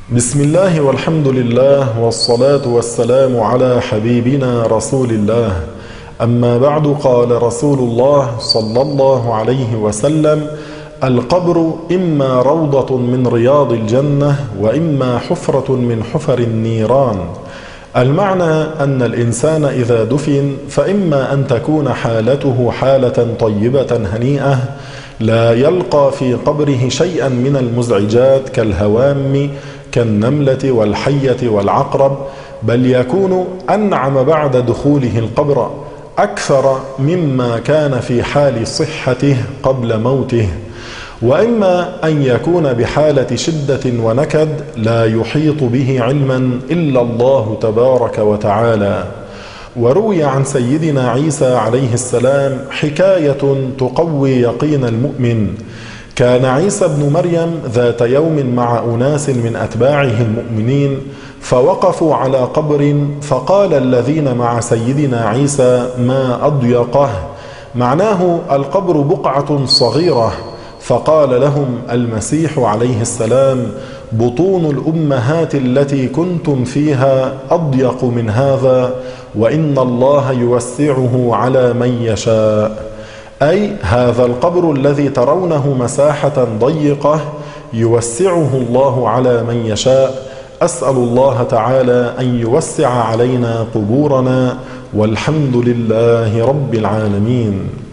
بسم الله والحمد لله والصلاة والسلام على حبيبنا رسول الله. أما بعد، قال رسول الله صلى الله عليه وسلم: القبر إما روضة من رياض الجنة وإما حفرة من حفر النيران. المعنى أن الإنسان إذا دفن فإما أن تكون حالته حالة طيبة هنيئة لا يلقى في قبره شيئا من المزعجات كالهوام كالنملة والحية والعقرب، بل يكون أنعم بعد دخوله القبر أكثر مما كان في حال صحته قبل موته. وإما أن يكون بحالة شدة ونكد لا يحيط به علما إلا الله تبارك وتعالى. وروي عن سيدنا عيسى عليه السلام حكاية تقوي يقين المؤمن. كان عيسى بن مريم ذات يوم مع أناس من أتباعه المؤمنين، فوقفوا على قبر، فقال الذين مع سيدنا عيسى: ما أضيقه، معناه القبر بقعة صغيرة. فقال لهم المسيح عليه السلام: بطون الأمهات التي كنتم فيها أضيق من هذا، وإن الله يوسعه على من يشاء. أي هذا القبر الذي ترونه مساحة ضيقة يوسعه الله على من يشاء. أسأل الله تعالى أن يوسع علينا قبورنا، والحمد لله رب العالمين.